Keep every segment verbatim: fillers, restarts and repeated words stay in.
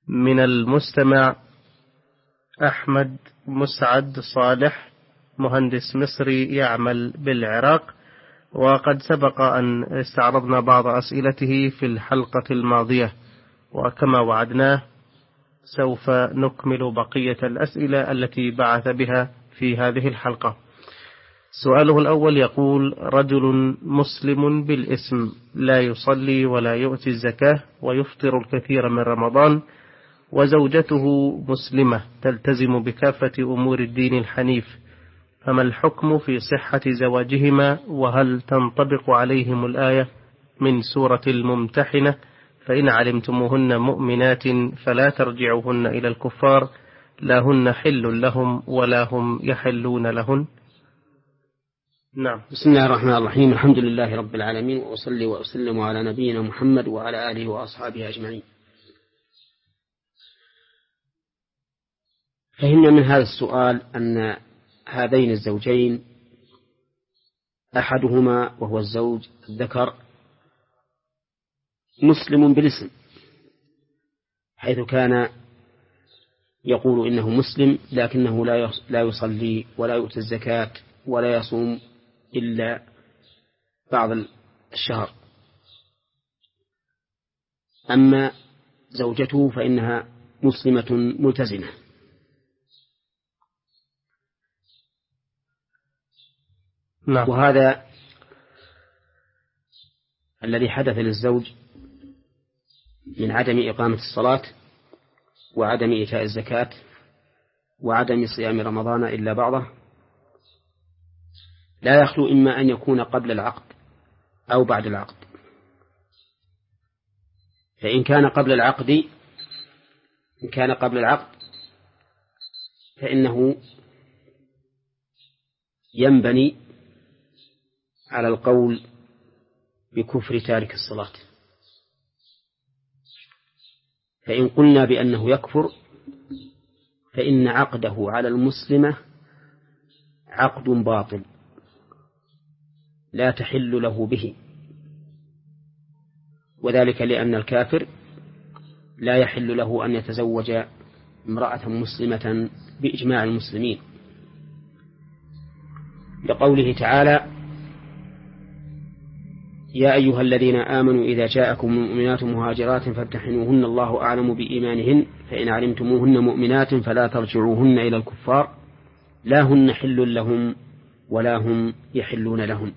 من المستمع أحمد مسعد صالح، مهندس مصري يعمل بالعراق، وقد سبق أن استعرضنا بعض أسئلته في الحلقة الماضية، وكما وعدناه سوف نكمل بقية الأسئلة التي بعث بها في هذه الحلقة. سؤاله الأول يقول: رجل مسلم بالاسم لا يصلي ولا يؤتي الزكاة ويفطر الكثير من رمضان، وزوجته مسلمة تلتزم بكافة أمور الدين الحنيف، فما الحكم في صحة زواجهما؟ وهل تنطبق عليهم الآية من سورة الممتحنة: فإن علمتموهن مؤمنات فلا ترجعوهن إلى الكفار لا هن حل لهم ولا هم يحلون لهن؟ نعم. بسم الله الرحمن الرحيم. الحمد لله رب العالمين، وأصلي وأسلم على نبينا محمد وعلى آله وأصحابه أجمعين. فهمنا من هذا السؤال أن هذين الزوجين أحدهما وهو الزوج الذكر مسلم بالاسم، حيث كان يقول إنه مسلم لكنه لا يصلي ولا يؤتي الزكاة ولا يصوم إلا بعض الشهر. أما زوجته فإنها مسلمة ملتزمة. نعم. وهذا الذي حدث للزوج من عدم إقامة الصلاة وعدم إيتاء الزكاة وعدم صيام رمضان إلا بعضه لا يخلو إما أن يكون قبل العقد أو بعد العقد. فإن كان قبل العقد إن كان قبل العقد فإنه ينبني على القول بكفر تارك الصلاة. فإن قلنا بأنه يكفر فإن عقده على المسلمة عقد باطل لا تحل له به، وذلك لأن الكافر لا يحل له أن يتزوج امرأة مسلمة بإجماع المسلمين، لقوله تعالى: يا أيها الذين آمنوا إذا جاءكم مؤمنات مهاجرات فامتحنوهن الله أعلم بإيمانهن فإن علمتموهن مؤمنات فلا ترجعوهن إلى الكفار لا هن حل لهم ولا هم يحلون لهن.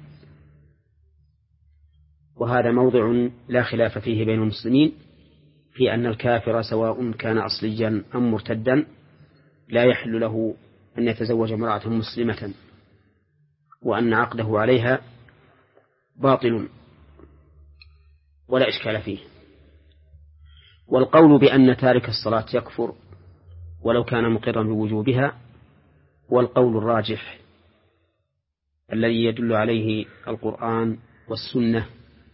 وهذا موضع لا خلاف فيه بين المسلمين في أن الكافر سواء كان أصليا أم مرتدا لا يحل له أن يتزوج امرأة مسلمة، وأن عقده عليها باطل ولا إشكال فيه. والقول بأن تارك الصلاة يكفر ولو كان مقرا بوجوبها والقول الراجح الذي يدل عليه القرآن والسنة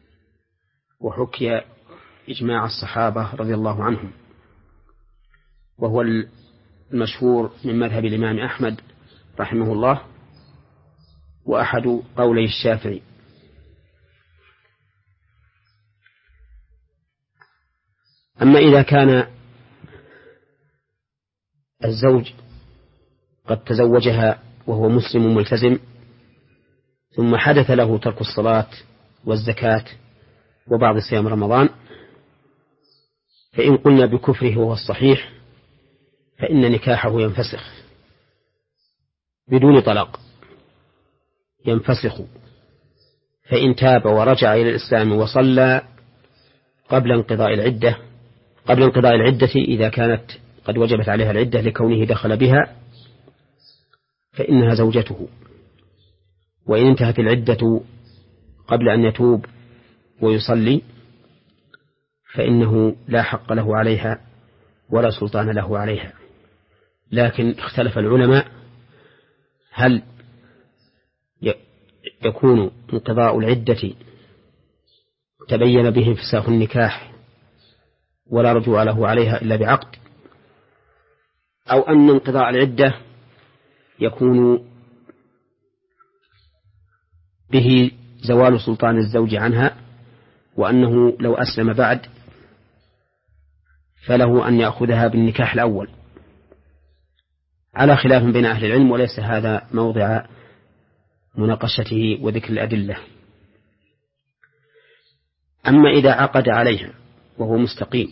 وحكي إجماع الصحابة رضي الله عنهم، وهو المشهور من مذهب الإمام أحمد رحمه الله وأحد قولي الشافعي. أما إذا كان الزوج قد تزوجها وهو مسلم ملتزم ثم حدث له ترك الصلاة والزكاة وبعض صيام رمضان، فإن قلنا بكفره وهو الصحيح فإن نكاحه ينفسخ بدون طلاق، ينفسخ. فإن تاب ورجع إلى الإسلام وصلى قبل انقضاء العدة قبل انقضاء العدة إذا كانت قد وجبت عليها العدة لكونه دخل بها فإنها زوجته، وإن انتهت العدة قبل أن يتوب ويصلي فإنه لا حق له عليها ولا سلطان له عليها. لكن اختلف العلماء هل يكون انقضاء العدة تبين به انفساخ النكاح ولا رجوع له عليها إلا بعقد، أو أن انقضاء العدة يكون به زوال سلطان الزوج عنها، وأنه لو أسلم بعد فله أن يأخذها بالنكاح الأول، على خلاف بين أهل العلم، وليس هذا موضع مناقشته وذكر الأدلة. أما إذا عقد عليها وهو مستقيم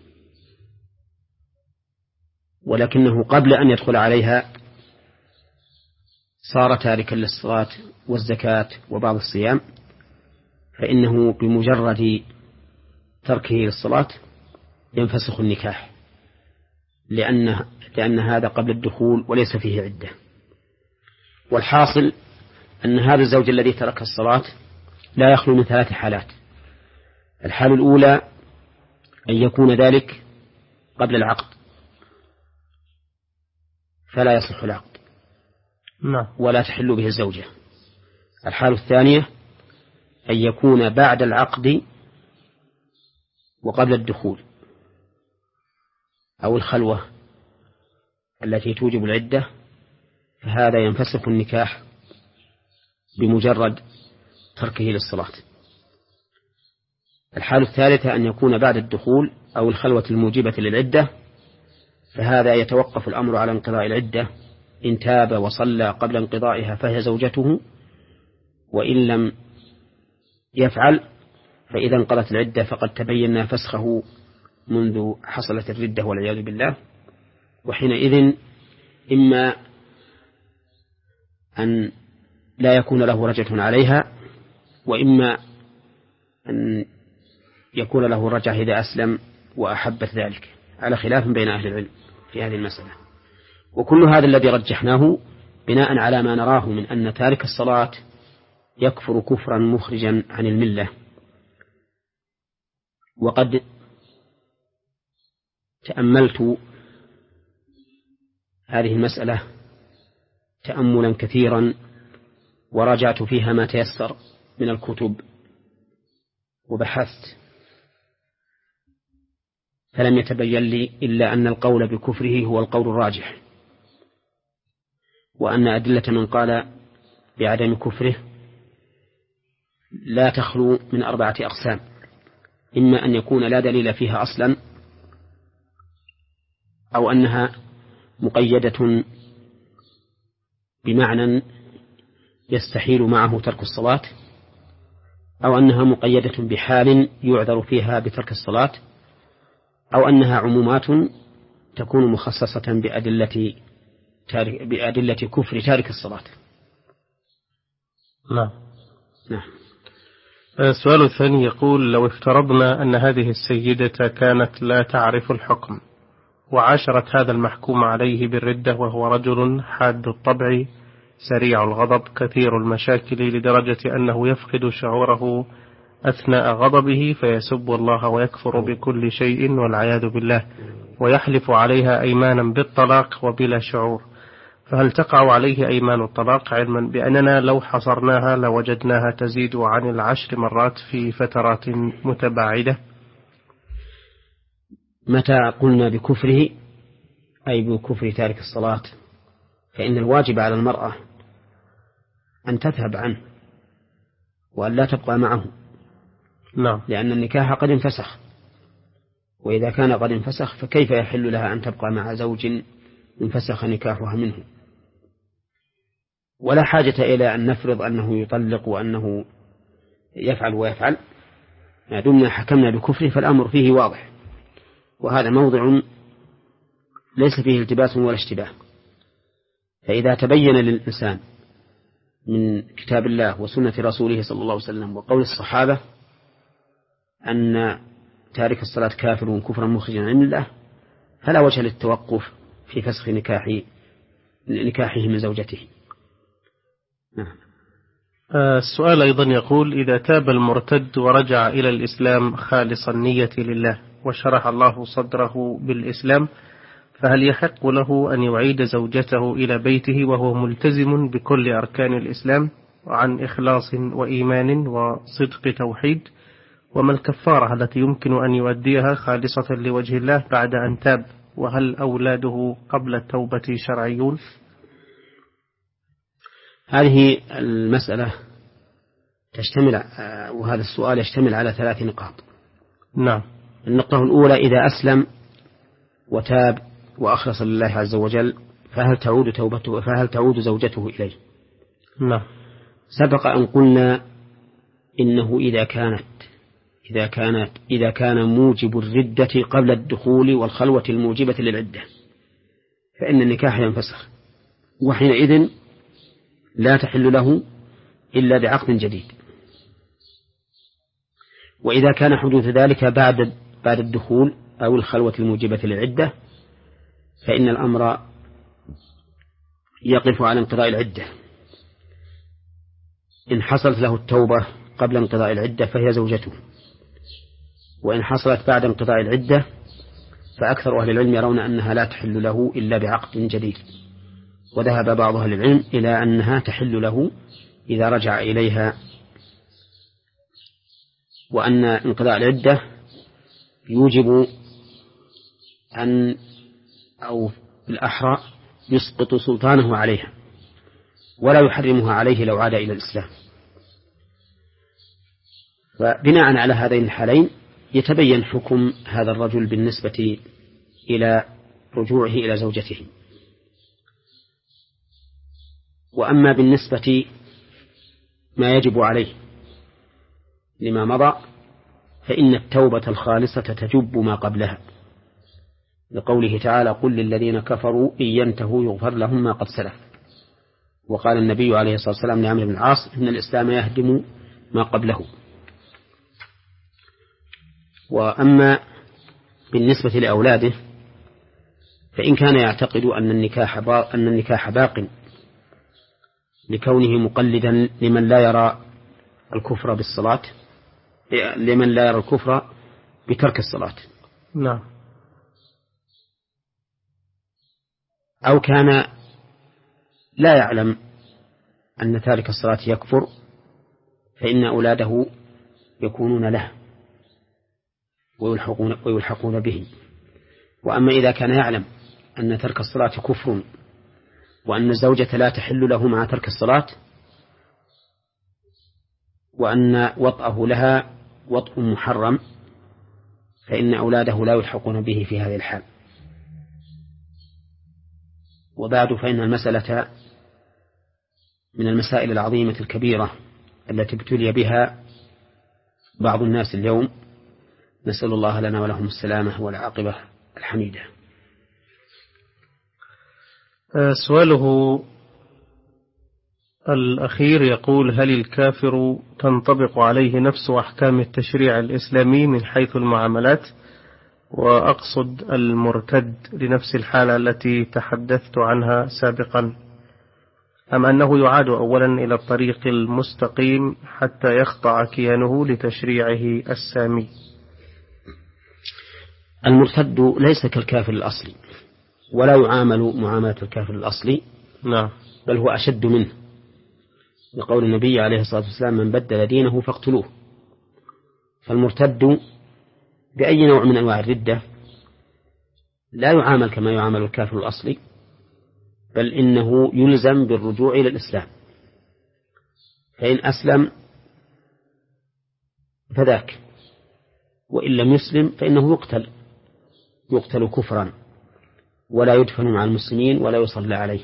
ولكنه قبل أن يدخل عليها صار تاركا للصلاة والزكاة وبعض الصيام، فإنه بمجرد تركه للصلاة ينفسخ النكاح، لأن, لأن هذا قبل الدخول وليس فيه عدة. والحاصل أن هذا الزوج الذي ترك الصلاة لا يخلو من ثلاث حالات. الحالة الأولى أن يكون ذلك قبل العقد فلا يصح العقد ولا تحل به الزوجة. الحالة الثانية أن يكون بعد العقد وقبل الدخول أو الخلوة التي توجب العدة، فهذا ينفسخ النكاح بمجرد تركه للصلاة. الحالة الثالثة أن يكون بعد الدخول أو الخلوة الموجبة للعدة، فهذا يتوقف الأمر على انقضاء العدة، إن تاب وصلى قبل انقضائها فهي زوجته، وإن لم يفعل فإذا انقضت العدة فقد تبين فسخه منذ حصلت الردة والعياذ بالله، وحينئذ إما أن لا يكون له رجعة عليها، وإما أن يكون له رجعة إذا أسلم وأحبت ذلك، على خلاف بين أهل العلم في هذه المسألة. وكل هذا الذي رجحناه بناء على ما نراه من أن تارك الصلاة يكفر كفرا مخرجا عن الملة. وقد تأملت هذه المسألة تأملا كثيرا وراجعت فيها ما تيسر من الكتب وبحثت، فلم يتبين لي إلا أن القول بكفره هو القول الراجح، وأن أدلة من قال بعدم كفره لا تخلو من أربعة أقسام: إما أن يكون لا دليل فيها أصلا، أو أنها مقيدة بمعنى يستحيل معه ترك الصلاة، أو أنها مقيدة بحال يعذر فيها بترك الصلاة، أو أنها عمومات تكون مخصصة بأدلة بأدلة كفر تارك الصلاة. نعم. نعم. السؤال الثاني يقول: لو افترضنا أن هذه السيدة كانت لا تعرف الحكم وعاشرت هذا المحكوم عليه بالردة، وهو رجل حاد الطبع سريع الغضب كثير المشاكل لدرجة أنه يفقد شعوره أثناء غضبه فيسب الله ويكفر بكل شيء والعياذ بالله، ويحلف عليها أيمانا بالطلاق وبلا شعور، فهل تقع عليه أيمان الطلاق، علما بأننا لو حصرناها لوجدناها تزيد عن العشر مرات في فترات متباعدة؟ متى قلنا بكفره أي بكفر تارك الصلاة، فإن الواجب على المرأة أن تذهب عنه وأن لا تبقى معه. نعم. لأن النكاح قد انفسخ، وإذا كان قد انفسخ فكيف يحل لها أن تبقى مع زوج انفسخ نكاحها منه؟ ولا حاجة إلى أن نفرض أنه يطلق وأنه يفعل ويفعل، ما دمنا حكمنا بكفره فالأمر فيه واضح، وهذا موضع ليس فيه التباس ولا اشتباه. فإذا تبين للإنسان من كتاب الله وسنة رسوله صلى الله عليه وسلم وقول الصحابة أن تارك الصلاة كافر كفرا مخرجا عن الله، فلا وجه للتوقف في فسخ نكاح نكاحه من زوجته. نعم. السؤال أيضا يقول: إذا تاب المرتد ورجع إلى الإسلام خالص النية لله وشرح الله صدره بالإسلام، فهل يحق له أن يعيد زوجته إلى بيته وهو ملتزم بكل أركان الإسلام عن إخلاص وإيمان وصدق توحيد؟ وما الكفارة التي يمكن أن يؤديها خالصة لوجه الله بعد أن تاب؟ وهل أولاده قبل التوبة شرعيون؟ هذه المسألة تشتمل، وهذا السؤال يشتمل على ثلاث نقاط. نعم. النقطة الأولى: إذا أسلم وتاب وأخلص لله عز وجل فهل تعود توبته فهل تعود زوجته إليه؟ نعم. سبق أن قلنا إنه إذا كانت إذا كانت إذا كان موجب الردة قبل الدخول والخلوة الموجبة للعدة فإن النكاح ينفسخ، وحينئذ لا تحل له إلا بعقد جديد. وإذا كان حدوث ذلك بعد بعد الدخول أو الخلوة الموجبة للعدة فإن الأمر يقف على انقضاء العدة. إن حصلت له التوبة قبل انقضاء العدة فهي زوجته، وإن حصلت بعد انقضاء العدة فأكثر أهل العلم يرون أنها لا تحل له إلا بعقد جديد، وذهب بعض أهل العلم إلى أنها تحل له إذا رجع إليها، وأن انقضاء العدة يوجب أن أو بالأحرى يسقط سلطانه عليها ولا يحرمها عليه لو عاد إلى الإسلام. فبناء على هذين الحالين يتبين حكم هذا الرجل بالنسبة إلى رجوعه إلى زوجته. وأما بالنسبة ما يجب عليه لما مضى فإن التوبة الخالصة تجب ما قبلها، لقوله تعالى قل للذين كفروا إن ينتهوا يغفر لهم ما قد سلف. وقال النبي عليه الصلاة والسلام لعمرو بن العاص إن الإسلام يهدم ما قبله. وأما بالنسبة لأولاده فإن كان يعتقد أن النكاح أن النكاح باق لكونه مقلدا لمن لا يرى الكفر بالصلاة لمن لا يرى الكفر بترك الصلاة، نعم، أو كان لا يعلم أن تارك الصلاة يكفر فإن أولاده يكونون له ويلحقون, ويلحقون به. وأما إذا كان يعلم أن ترك الصلاة كفر وأن الزوجة لا تحل له مع ترك الصلاة وأن وطأه لها وطء محرم فإن أولاده لا يلحقون به في هذه الحال. وبعد فإن المسألة من المسائل العظيمة الكبيرة التي ابتلي بها بعض الناس اليوم، نسأل الله لنا ولهم السلامة والعاقبة الحميدة. سؤاله الأخير يقول هل الكافر تنطبق عليه نفس أحكام التشريع الإسلامي من حيث المعاملات؟ وأقصد المرتد لنفس الحالة التي تحدثت عنها سابقا، أم أنه يعاد أولا إلى الطريق المستقيم حتى يخضع كيانه لتشريعه السامي؟ المرتد ليس كالكافر الأصلي ولا يعامل معاملة الكافر الأصلي، نعم، بل هو أشد منه، لقول النبي عليه الصلاة والسلام من بدل دينه فاقتلوه. فالمرتد بأي نوع من أنواع الردة لا يعامل كما يعامل الكافر الأصلي، بل إنه يلزم بالرجوع إلى الإسلام، فإن أسلم فذاك، وإن لم يسلم فإنه يقتل يقتل كفرا ولا يدفن مع المسلمين ولا يصلى عليه.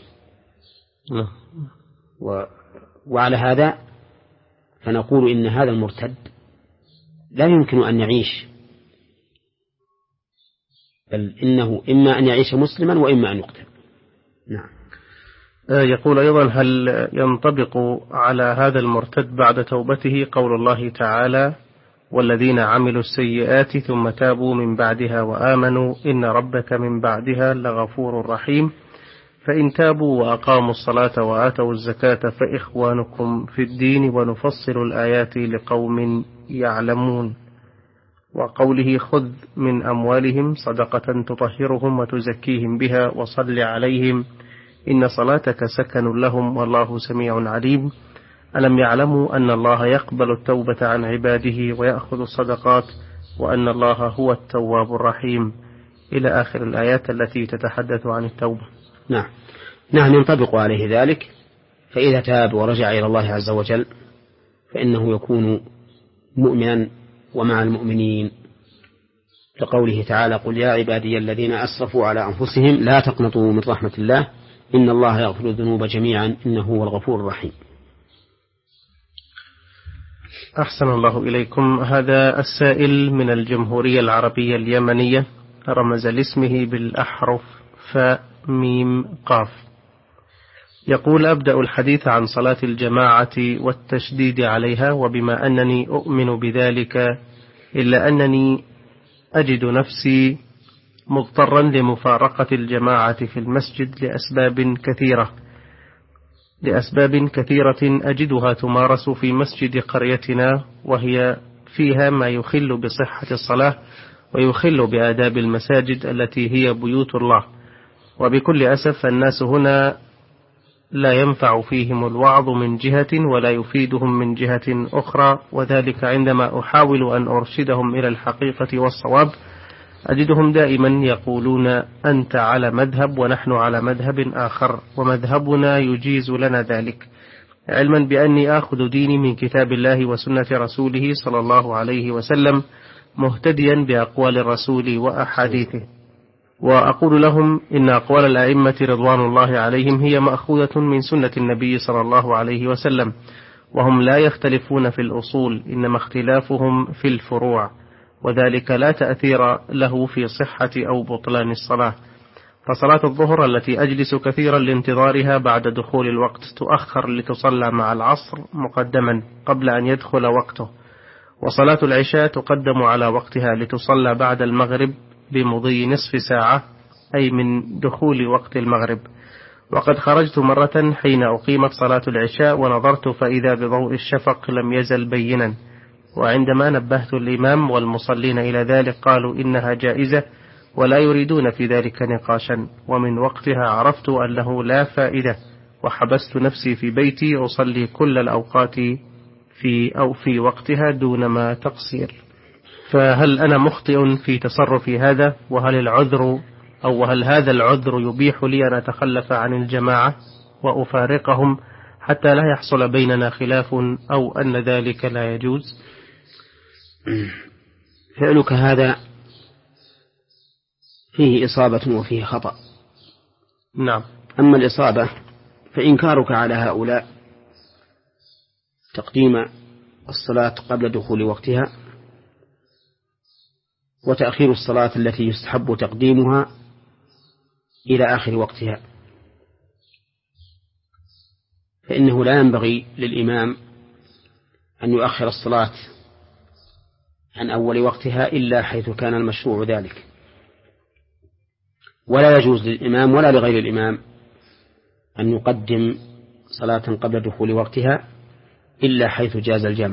و... وعلى هذا فنقول إن هذا المرتد لا يمكن أن يعيش، بل إنه إما أن يعيش مسلما وإما أن يقتل. نعم. يقول أيضا هل ينطبق على هذا المرتد بعد توبته قول الله تعالى والذين عملوا السيئات ثم تابوا من بعدها وآمنوا إن ربك من بعدها لغفور رحيم، فإن تابوا وأقاموا الصلاة وآتوا الزكاة فإخوانكم في الدين ونفصل الآيات لقوم يعلمون، وقوله خذ من أموالهم صدقة تطهرهم وتزكيهم بها وصل عليهم إن صلاتك سكن لهم والله سميع عليم، ألم يعلموا أن الله يقبل التوبة عن عباده ويأخذ الصدقات وأن الله هو التواب الرحيم، إلى آخر الآيات التي تتحدث عن التوبة. نعم نعم ينطبق عليه ذلك، فإذا تاب ورجع إلى الله عز وجل فإنه يكون مؤمنا ومع المؤمنين لقوله تعالى: قل يا عبادي الذين أسرفوا على أنفسهم لا تقنطوا من رحمة الله إن الله يغفر الذنوب جميعا إنه هو الغفور الرحيم. أحسن الله إليكم. هذا السائل من الجمهورية العربية اليمنية رمز لاسمه بالأحرف فاء ميم قاف. يقول: أبدأ الحديث عن صلاة الجماعة والتشديد عليها، وبما أنني أؤمن بذلك إلا أنني أجد نفسي مضطرا لمفارقة الجماعة في المسجد لأسباب كثيرة لأسباب كثيرة أجدها تمارس في مسجد قريتنا، وهي فيها ما يخل بصحة الصلاة ويخل بآداب المساجد التي هي بيوت الله. وبكل أسف الناس هنا لا ينفع فيهم الوعظ من جهة ولا يفيدهم من جهة أخرى، وذلك عندما أحاول أن أرشدهم إلى الحقيقة والصواب أجدهم دائما يقولون: أنت على مذهب ونحن على مذهب آخر، ومذهبنا يجيز لنا ذلك، علما بأني آخذ ديني من كتاب الله وسنة رسوله صلى الله عليه وسلم مهتديا بأقوال الرسول وأحاديثه. وأقول لهم إن أقوال الأئمة رضوان الله عليهم هي مأخوذة من سنة النبي صلى الله عليه وسلم، وهم لا يختلفون في الأصول، إنما اختلافهم في الفروع، وذلك لا تأثير له في صحة أو بطلان الصلاة. فصلاة الظهر التي أجلس كثيرا لانتظارها بعد دخول الوقت تؤخر لتصلى مع العصر مقدما قبل أن يدخل وقته، وصلاة العشاء تقدم على وقتها لتصلى بعد المغرب بمضي نصف ساعة، أي من دخول وقت المغرب. وقد خرجت مرة حين أقيمت صلاة العشاء ونظرت فإذا بضوء الشفق لم يزل بينا، وعندما نبهت الإمام والمصلين إلى ذلك قالوا إنها جائزة ولا يريدون في ذلك نقاشا، ومن وقتها عرفت أنه لا فائدة، وحبست نفسي في بيتي أصلي كل الأوقات في أو في وقتها دون ما تقصير. فهل أنا مخطئ في تصرفي هذا؟ وهل العذر أو وهل هذا العذر يبيح لي أن أتخلف عن الجماعة وأفارقهم حتى لا يحصل بيننا خلاف، أو أن ذلك لا يجوز؟ فعلك هذا فيه إصابة وفيه خطأ. نعم. أما الإصابة فإنكارك على هؤلاء تقديم الصلاة قبل دخول وقتها، وتأخير الصلاة التي يستحب تقديمها إلى آخر وقتها، فإنه لا ينبغي للإمام أن يؤخر الصلاة عن أول وقتها إلا حيث كان المشروع ذلك، ولا يجوز للإمام ولا لغير الإمام أن يقدم صلاة قبل دخول وقتها إلا حيث جاز الجمع.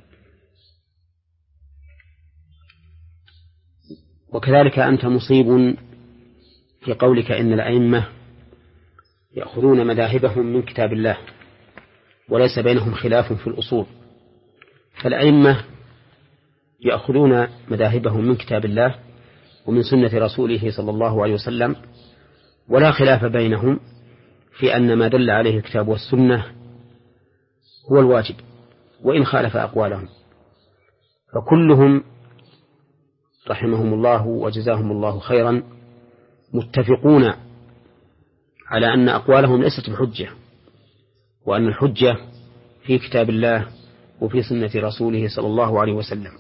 وكذلك أنت مصيب في قولك إن الأئمة يأخذون مذاهبهم من كتاب الله وليس بينهم خلاف في الأصول. فالأئمة يأخذون مذاهبهم من كتاب الله ومن سنة رسوله صلى الله عليه وسلم، ولا خلاف بينهم في أن ما دل عليه الكتاب والسنة هو الواجب وإن خالف أقوالهم. فكلهم رحمهم الله وجزاهم الله خيرا متفقون على أن أقوالهم ليست بحجة، وأن الحجة في كتاب الله وفي سنة رسوله صلى الله عليه وسلم،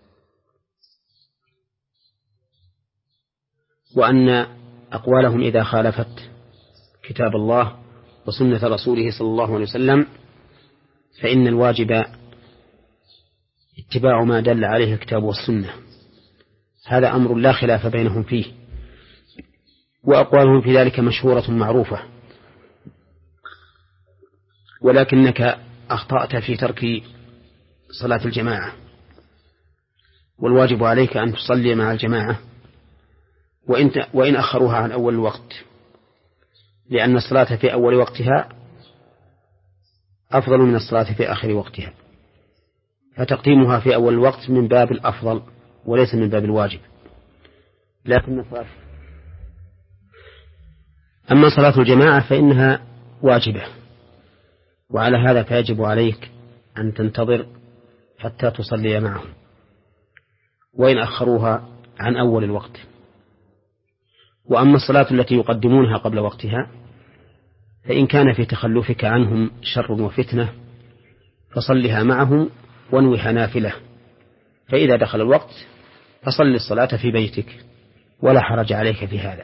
وأن أقوالهم إذا خالفت كتاب الله وسنة رسوله صلى الله عليه وسلم فإن الواجب اتباع ما دل عليه الكتاب والسنة. هذا أمر لا خلاف بينهم فيه، وأقوالهم في ذلك مشهورة معروفة. ولكنك أخطأت في ترك صلاة الجماعة، والواجب عليك أن تصلي مع الجماعة وإن أخروها عن أول الوقت، لأن الصلاة في أول وقتها أفضل من الصلاة في آخر وقتها، فتقديمها في أول الوقت من باب الأفضل وليس من باب الواجب. لكن الصلاة أما صلاة الجماعة فإنها واجبة، وعلى هذا فيجب عليك أن تنتظر حتى تصلي معهم، وإن أخروها عن أول الوقت. وأما الصلاة التي يقدمونها قبل وقتها فإن كان في تخلفك عنهم شر وفتنة فصلها معهم وانوها نافلة، فإذا دخل الوقت فصل الصلاة في بيتك ولا حرج عليك في هذا.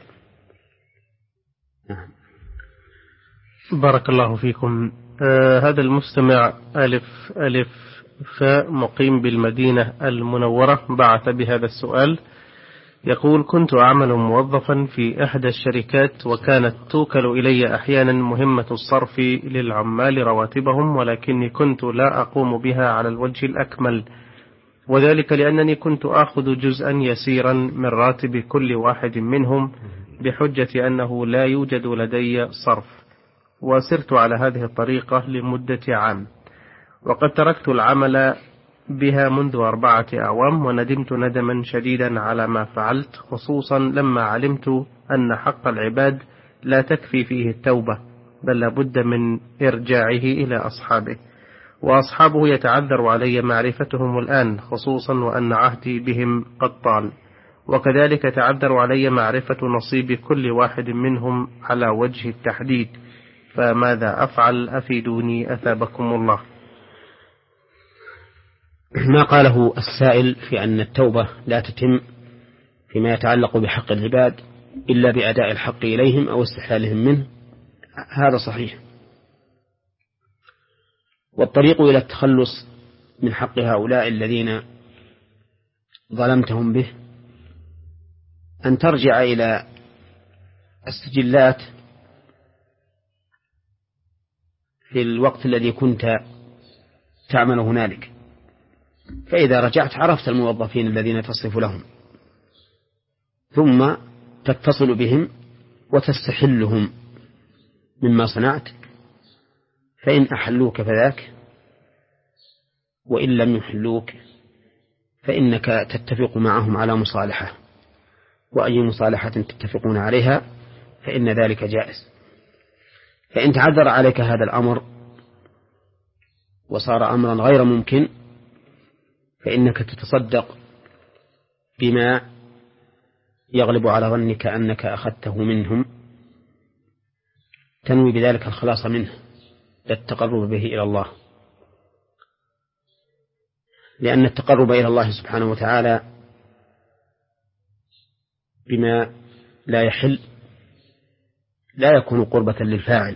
نعم. بارك الله فيكم. آه هذا المستمع ألف ألف فاء مقيم بالمدينة المنورة بعث بهذا السؤال، يقول: كنت أعمل موظفا في إحدى الشركات، وكانت توكل إلي أحيانا مهمة الصرف للعمال رواتبهم، ولكني كنت لا أقوم بها على الوجه الأكمل، وذلك لأنني كنت آخذ جزءا يسيرا من راتب كل واحد منهم بحجة أنه لا يوجد لدي صرف، وسرت على هذه الطريقة لمدة عام، وقد تركت العمل بها منذ أربعة أعوام، وندمت ندما شديدا على ما فعلت، خصوصا لما علمت أن حق العباد لا تكفي فيه التوبة، بل لابد من إرجاعه إلى أصحابه، وأصحابه يتعذر علي معرفتهم الآن، خصوصا وأن عهدي بهم قد طال، وكذلك تعذر علي معرفة نصيب كل واحد منهم على وجه التحديد، فماذا أفعل؟ أفيدوني أثابكم الله. ما قاله السائل في أن التوبة لا تتم فيما يتعلق بحق العباد إلا بأداء الحق إليهم أو استحلالهم منه، هذا صحيح. والطريق إلى التخلص من حق هؤلاء الذين ظلمتهم به أن ترجع إلى السجلات في الوقت الذي كنت تعمل هنالك، فإذا رجعت عرفت الموظفين الذين تصرف لهم، ثم تتصل بهم وتستحلهم مما صنعت، فإن أحلوك فذاك، وإن لم يحلوك فإنك تتفق معهم على مصالحة، وأي مصالحة تتفقون عليها فإن ذلك جائز. فإن تعذر عليك هذا الأمر وصار أمرا غير ممكن فإنك تتصدق بما يغلب على ظنك أنك أخذته منهم، تنوي بذلك الخلاص منه للتقرب به إلى الله، لأن التقرب إلى الله سبحانه وتعالى بما لا يحل لا يكون قربة للفاعل،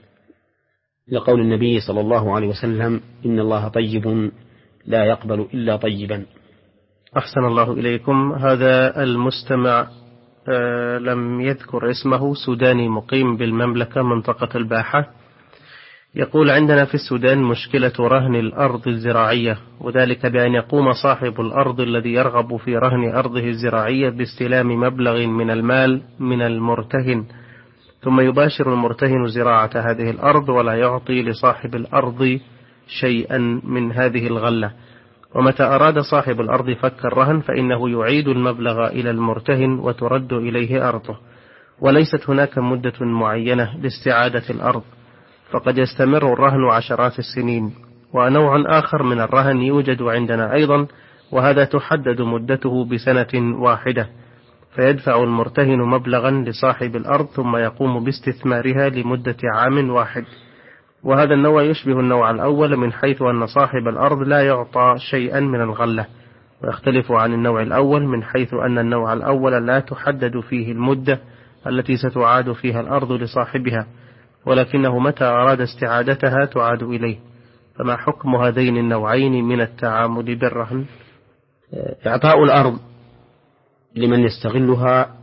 لقول النبي صلى الله عليه وسلم: إن الله طيب لا يقبل إلا طيبا. أحسن الله إليكم. هذا المستمع آه لم يذكر اسمه، سوداني مقيم بالمملكة منطقة الباحة، يقول: عندنا في السودان مشكلة رهن الأرض الزراعية، وذلك بأن يقوم صاحب الأرض الذي يرغب في رهن أرضه الزراعية باستلام مبلغ من المال من المرتهن، ثم يباشر المرتهن زراعة هذه الأرض ولا يعطي لصاحب الأرض شيئا من هذه الغلة، ومتى أراد صاحب الأرض فك الرهن فإنه يعيد المبلغ إلى المرتهن وترد إليه أرضه، وليست هناك مدة معينة لاستعادة الأرض، فقد يستمر الرهن عشرات السنين. ونوع آخر من الرهن يوجد عندنا أيضا، وهذا تحدد مدته بسنة واحدة، فيدفع المرتهن مبلغا لصاحب الأرض ثم يقوم باستثمارها لمدة عام واحد، وهذا النوع يشبه النوع الأول من حيث أن صاحب الأرض لا يعطى شيئا من الغلة، ويختلف عن النوع الأول من حيث أن النوع الأول لا تحدد فيه المدة التي ستعاد فيها الأرض لصاحبها، ولكنه متى أراد استعادتها تعاد إليه. فما حكم هذين النوعين من التعامل بالرهن؟ إعطاء الأرض لمن يستغلها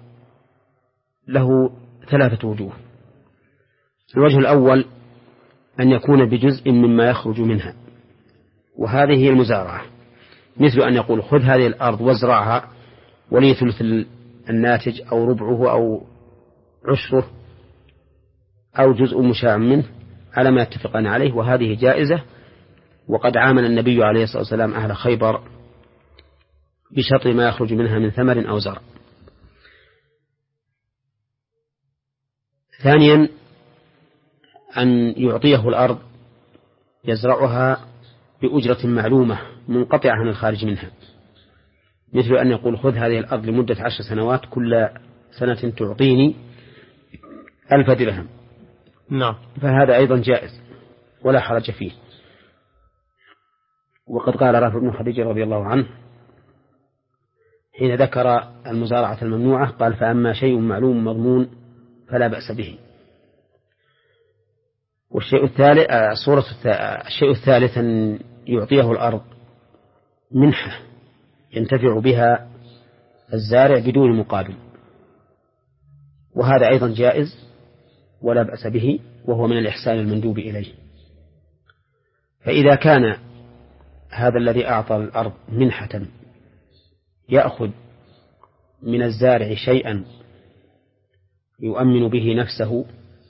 له ثلاثة وجوه. الوجه الأول أن يكون بجزء مما يخرج منها، وهذه هي المزارعة، مثل أن يقول: خذ هذه الأرض وازرعها ولي ثلث الناتج أو ربعه أو عشره أو جزء مشاع منه على ما يتفقان عليه، وهذه جائزة، وقد عامل النبي عليه الصلاة والسلام أهل خيبر بشطر ما يخرج منها من ثمر أو زرع. ثانيا أن يعطيه الأرض يزرعها بأجرة معلومة منقطعة عن الخارج منها، مثل أن يقول خذ هذه الأرض لمدة عشر سنوات كل سنة تعطيني ألف درهم. نعم. فهذا أيضا جائز ولا حرج فيه. وقد قال رافع بن خديج رضي الله عنه حين ذكر المزارعة الممنوعة قال فأما شيء معلوم مضمون فلا بأس به. والشيء الثالث الصورة الشيء الثالث أن يعطيه الأرض منحة ينتفع بها الزارع بدون مقابل، وهذا أيضا جائز ولا بأس به، وهو من الإحسان المندوب إليه. فإذا كان هذا الذي أعطى الأرض منحة يأخذ من الزارع شيئا يؤمن به نفسه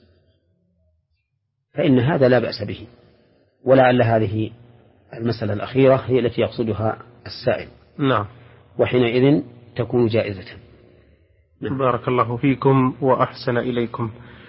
فإن هذا لا بأس به، ولعل هذه المسألة الأخيرة هي التي يقصدها السائل. نعم. وحينئذ تكون جائزة. نعم. بارك الله فيكم وأحسن إليكم.